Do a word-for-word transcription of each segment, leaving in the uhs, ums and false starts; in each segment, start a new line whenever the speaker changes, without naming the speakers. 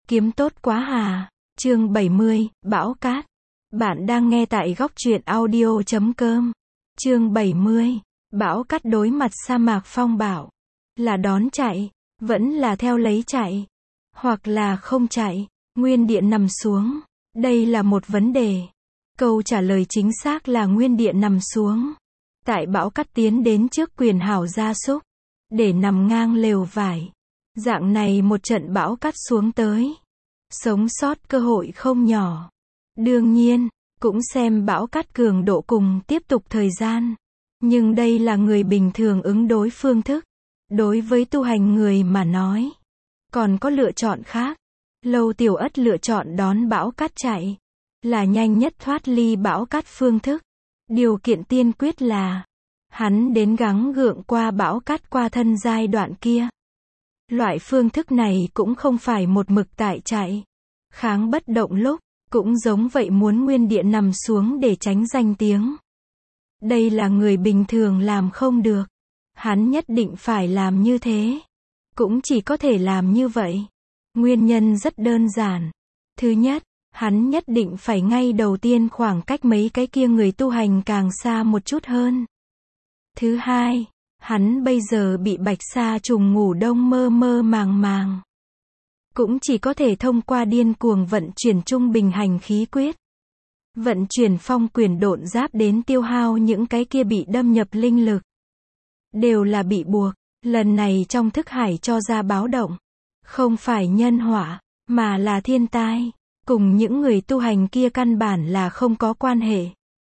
Kiếm tốt quá hà. Chương bảy mươi, Bão Cát. Bạn đang nghe tại góc truyện audio chấm com. Chương bảy mươi, Bão Cát đối mặt sa mạc phong bạo. Là đón chạy, vẫn là theo lấy chạy, hoặc là không chạy, nguyên địa nằm xuống. Đây là một vấn đề. Câu trả lời chính xác là nguyên địa nằm xuống. Tại bão cát tiến đến trước quyền hảo gia súc, để nằm ngang lều vải. Dạng này một trận bão cát xuống tới, sống sót cơ hội không nhỏ. Đương nhiên, cũng xem bão cát cường độ cùng tiếp tục thời gian. Nhưng đây là người bình thường ứng đối phương thức. Đối với tu hành người mà nói, còn có lựa chọn khác. Lâu Tiểu Ất lựa chọn đón bão cát chạy, là nhanh nhất thoát ly bão cát phương thức. Điều kiện tiên quyết là, hắn đến gắng gượng qua bão cát qua thân giai đoạn kia. Loại phương thức này cũng không phải một mực tại chạy, kháng bất động lúc, cũng giống vậy muốn nguyên địa nằm xuống để tránh danh tiếng. Đây là người bình thường làm không được. Hắn nhất định phải làm như thế. Cũng chỉ có thể làm như vậy. Nguyên nhân rất đơn giản. Thứ nhất, hắn nhất định phải ngay đầu tiên khoảng cách mấy cái kia người tu hành càng xa một chút hơn. Thứ hai, hắn bây giờ bị bạch sa trùng ngủ đông mơ mơ màng màng. Cũng chỉ có thể thông qua điên cuồng vận chuyển trung bình hành khí quyết. Vận chuyển phong quyền độn giáp đến tiêu hao những cái kia bị đâm nhập linh lực. Đều là bị buộc, lần này trong thức hải cho ra báo động. Không phải nhân họa, mà là thiên tai. Cùng những người tu hành kia căn bản là không có quan hệ.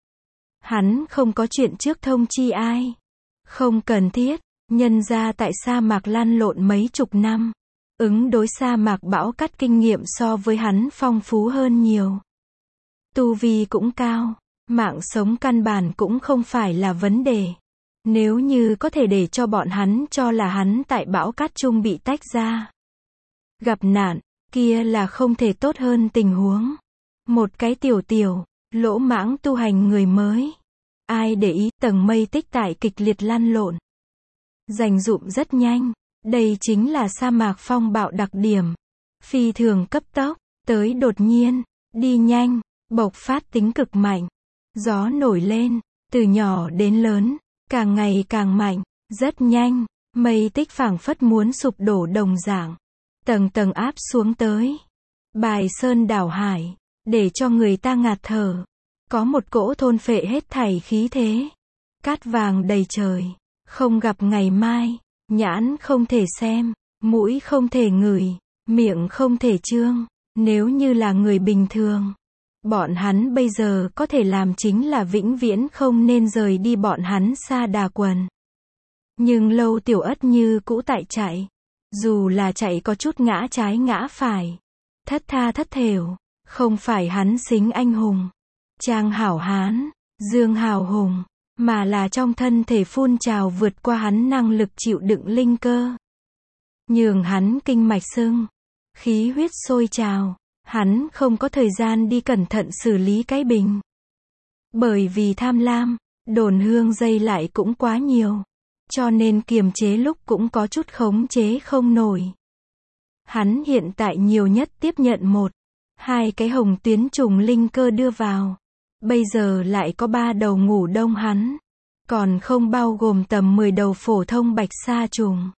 Hắn không có chuyện trước thông chi ai. Không cần thiết, nhân ra tại sa mạc lăn lộn mấy chục năm. Ứng đối sa mạc bão cát kinh nghiệm so với hắn phong phú hơn nhiều. Tu vi cũng cao, mạng sống căn bản cũng không phải là vấn đề. Nếu như có thể để cho bọn hắn cho là hắn tại bão cát chung bị tách ra, gặp nạn, kia là không thể tốt hơn tình huống. Một cái tiểu tiểu, lỗ mãng tu hành người mới. Ai để ý tầng mây tích tại kịch liệt lăn lộn. Dành dụm rất nhanh. Đây chính là sa mạc phong bạo đặc điểm. Phi thường cấp tốc, tới đột nhiên, đi nhanh, bộc phát tính cực mạnh. Gió nổi lên, từ nhỏ đến lớn, càng ngày càng mạnh, rất nhanh, mây tích phảng phất muốn sụp đổ đồng dạng. Tầng tầng áp xuống tới. Bài sơn đảo hải, để cho người ta ngạt thở. Có một cỗ thôn phệ hết thảy khí thế. Cát vàng đầy trời, không gặp ngày mai. Nhãn không thể xem, mũi không thể ngửi, miệng không thể chương. Nếu như là người bình thường, bọn hắn bây giờ có thể làm chính là vĩnh viễn không nên rời đi bọn hắn xa đà quần. Nhưng Lâu Tiểu Ất như cũ tại chạy. Dù là chạy có chút ngã trái ngã phải, thất tha thất thểu, không phải hắn xính anh hùng, trang hảo hán, dương hào hùng, mà là trong thân thể phun trào vượt qua hắn năng lực chịu đựng linh cơ. Nhường hắn kinh mạch sưng, khí huyết sôi trào, hắn không có thời gian đi cẩn thận xử lý cái bình. Bởi vì tham lam, đồn hương dây lại cũng quá nhiều. Cho nên kiềm chế lúc cũng có chút khống chế không nổi. Hắn hiện tại nhiều nhất tiếp nhận một, hai cái hồng tuyến trùng linh cơ đưa vào. Bây giờ lại có ba đầu ngủ đông hắn. Còn không bao gồm tầm mười đầu phổ thông bạch sa trùng.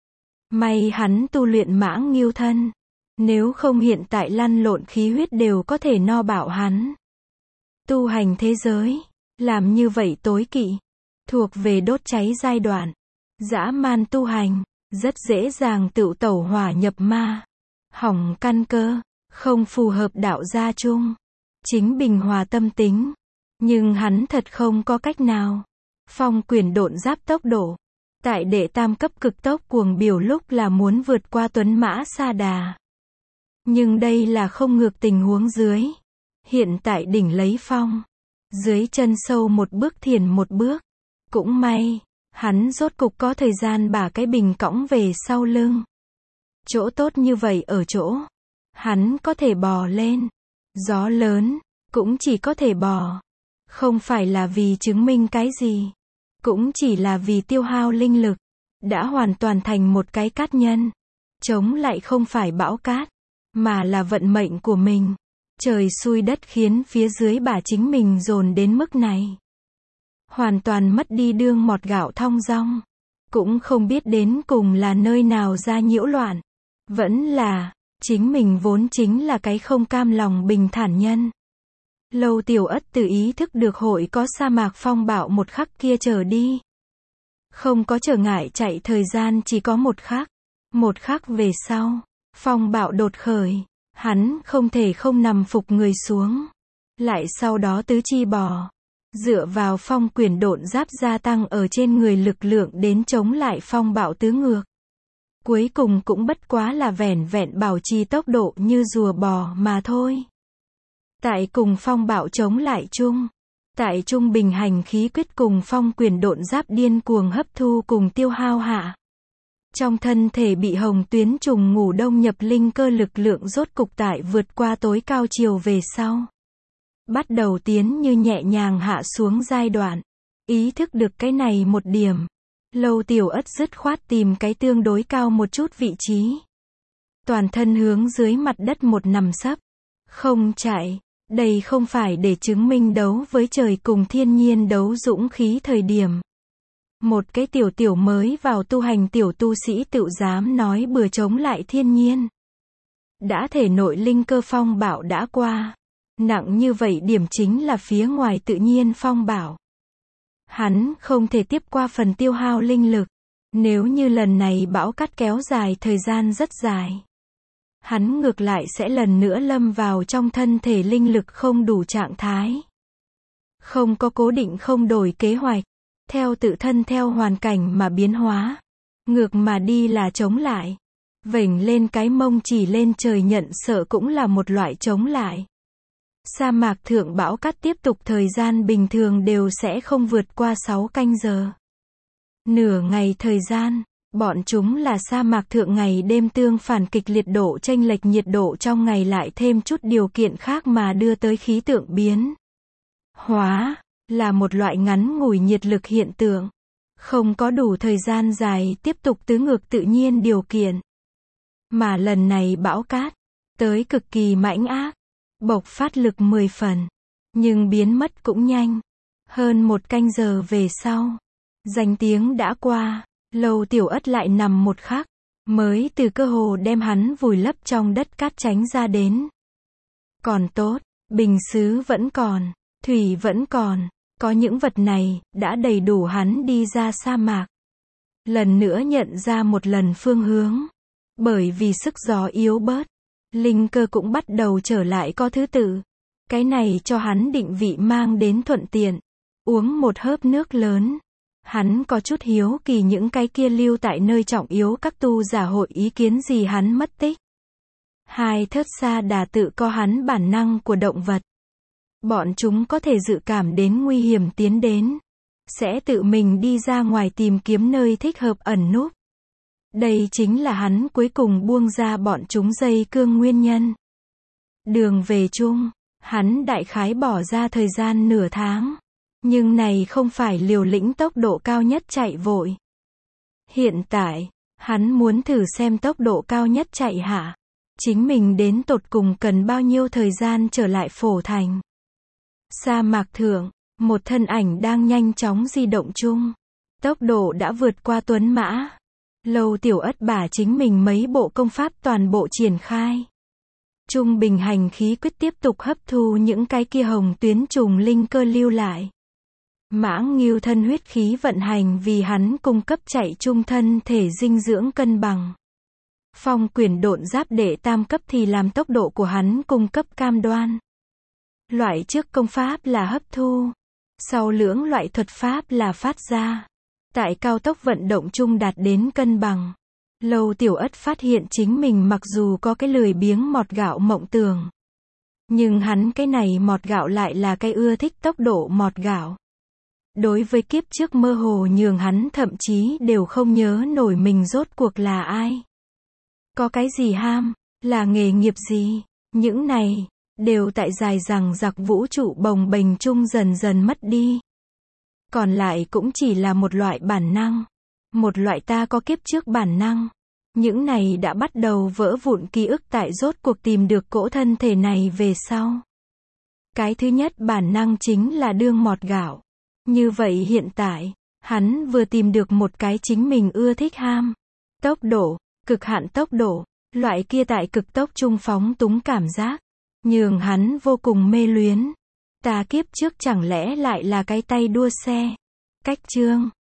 May hắn tu luyện mãng nghiêu thân. Nếu không hiện tại lăn lộn khí huyết đều có thể no bạo hắn. Tu hành thế giới, làm như vậy tối kỵ. Thuộc về đốt cháy giai đoạn. Dã man tu hành, rất dễ dàng tựu tẩu hỏa nhập ma. Hỏng căn cơ, không phù hợp đạo gia chung. Chính bình hòa tâm tính. Nhưng hắn thật không có cách nào. Phong quyền độn giáp tốc độ. Tại đệ tam cấp cực tốc cuồng biểu lúc là muốn vượt qua tuấn mã sa đà. Nhưng đây là không ngược tình huống dưới. Hiện tại đỉnh lấy phong. Dưới chân sâu một bước thiền một bước. Cũng may, hắn rốt cục có thời gian bả cái bình cõng về sau lưng. Chỗ tốt như vậy ở chỗ, hắn có thể bò lên. Gió lớn, cũng chỉ có thể bò. Không phải là vì chứng minh cái gì. Cũng chỉ là vì tiêu hao linh lực. Đã hoàn toàn thành một cái cát nhân. Chống lại không phải bão cát. mà là vận mệnh của mình. Trời xui đất khiến phía dưới bà chính mình dồn đến mức này. Hoàn toàn mất đi đương mọt gạo thong dong. Cũng không biết đến cùng là nơi nào ra nhiễu loạn. Vẫn là, chính mình vốn chính là cái không cam lòng bình thản nhân. Lâu Tiểu Ất tự ý thức được hội có sa mạc phong bạo một khắc kia trở đi. Không có trở ngại chạy thời gian chỉ có một khắc. Một khắc về sau, phong bạo đột khởi. Hắn không thể không nằm phục người xuống. Lại sau đó tứ chi bò. Dựa vào phong quyển độn giáp gia tăng ở trên người lực lượng đến chống lại phong bạo tứ ngược. Cuối cùng cũng bất quá là vẻn vẹn bảo trì tốc độ như rùa bò mà thôi. Tại cùng phong bạo chống lại chung. Tại trung bình hành khí quyết cùng phong quyển độn giáp điên cuồng hấp thu cùng tiêu hao hạ. Trong thân thể bị hồng tuyến trùng ngủ đông nhập linh cơ lực lượng rốt cục tại vượt qua tối cao chiều về sau. Bắt đầu tiến như nhẹ nhàng hạ xuống giai đoạn. Ý thức được cái này một điểm. Lâu Tiểu Ất dứt khoát tìm cái tương đối cao một chút vị trí. Toàn thân hướng dưới mặt đất một nằm sấp. Không chạy. Đây không phải để chứng minh đấu với trời cùng thiên nhiên đấu dũng khí thời điểm. Một cái tiểu tiểu mới vào tu hành tiểu tu sĩ tự dám nói bừa chống lại thiên nhiên. Đã thể nội linh cơ phong bạo đã qua. Nặng như vậy điểm chính là phía ngoài tự nhiên phong bạo. Hắn không thể tiếp qua phần tiêu hao linh lực. Nếu như lần này bão cát kéo dài thời gian rất dài. Hắn ngược lại sẽ lần nữa lâm vào trong thân thể linh lực không đủ trạng thái. Không có cố định không đổi kế hoạch. Theo tự thân theo hoàn cảnh mà biến hóa. Ngược mà đi là chống lại. Vểnh lên cái mông chỉ lên trời nhận sợ cũng là một loại chống lại. Sa mạc thượng bão cát tiếp tục thời gian bình thường đều sẽ không vượt qua sáu canh giờ. Nửa ngày thời gian, bọn chúng là sa mạc thượng ngày đêm tương phản kịch liệt độ chênh lệch nhiệt độ trong ngày lại thêm chút điều kiện khác mà đưa tới khí tượng biến hóa, là một loại ngắn ngủi nhiệt lực hiện tượng. Không có đủ thời gian dài tiếp tục tứ ngược tự nhiên điều kiện. Mà lần này bão cát, tới cực kỳ mãnh ác. Bộc phát lực mười phần. Nhưng biến mất cũng nhanh. Hơn một canh giờ về sau. Danh tiếng đã qua. Lâu Tiểu Ất lại nằm một khắc. Mới từ cơ hồ đem hắn vùi lấp trong đất cát tránh ra đến. Còn tốt. Bình xứ vẫn còn. Thủy vẫn còn. Có những vật này, đã đầy đủ hắn đi ra sa mạc. Lần nữa nhận ra một lần phương hướng. Bởi vì sức gió yếu bớt. Linh cơ cũng bắt đầu trở lại có thứ tự. Cái này cho hắn định vị mang đến thuận tiện. Uống một hớp nước lớn. Hắn có chút hiếu kỳ những cái kia lưu tại nơi trọng yếu các tu giả hội ý kiến gì hắn mất tích. Hai thớt sa đà tự có hắn bản năng của động vật. Bọn chúng có thể dự cảm đến nguy hiểm tiến đến. Sẽ tự mình đi ra ngoài tìm kiếm nơi thích hợp ẩn núp. Đây chính là hắn cuối cùng buông ra bọn chúng dây cương nguyên nhân. Đường về chung, hắn đại khái bỏ ra thời gian nửa tháng. Nhưng này không phải liều lĩnh tốc độ cao nhất chạy vội. Hiện tại, hắn muốn thử xem tốc độ cao nhất chạy hạ. Chính mình đến tột cùng cần bao nhiêu thời gian trở lại phổ thành. Sa mạc thượng, một thân ảnh đang nhanh chóng di động chung. Tốc độ đã vượt qua tuấn mã. Lâu Tiểu Ất bả chính mình mấy bộ công pháp toàn bộ triển khai. Trung bình hành khí quyết tiếp tục hấp thu những cái kia hồng tuyến trùng linh cơ lưu lại. Mãng Ngưu thân huyết khí vận hành vì hắn cung cấp chạy trung thân thể dinh dưỡng cân bằng. Phong quyển độn giáp đệ tam cấp thì làm tốc độ của hắn cung cấp cam đoan. Loại trước công pháp là hấp thu. Sau lưỡng loại thuật pháp là phát ra. Tại cao tốc vận động chung đạt đến cân bằng. Lâu Tiểu Ất phát hiện chính mình mặc dù có cái lười biếng mọt gạo mộng tưởng. Nhưng hắn cái này mọt gạo lại là cái ưa thích tốc độ mọt gạo. Đối với kiếp trước mơ hồ nhường hắn thậm chí đều không nhớ nổi mình rốt cuộc là ai. Có cái gì ham, là nghề nghiệp gì, những này, đều tại dài dằng dặc vũ trụ bồng bềnh chung dần dần mất đi. Còn lại cũng chỉ là một loại bản năng. Một loại ta có kiếp trước bản năng. Những này đã bắt đầu vỡ vụn ký ức tại rốt cuộc tìm được cỗ thân thể này về sau. Cái thứ nhất bản năng chính là đương mọt gạo. Như vậy hiện tại, hắn vừa tìm được một cái chính mình ưa thích ham. Tốc độ, cực hạn tốc độ, loại kia tại cực tốc trung phóng túng cảm giác, nhường hắn vô cùng mê luyến. Ta kiếp trước chẳng lẽ lại là cái tay đua xe. Cách chương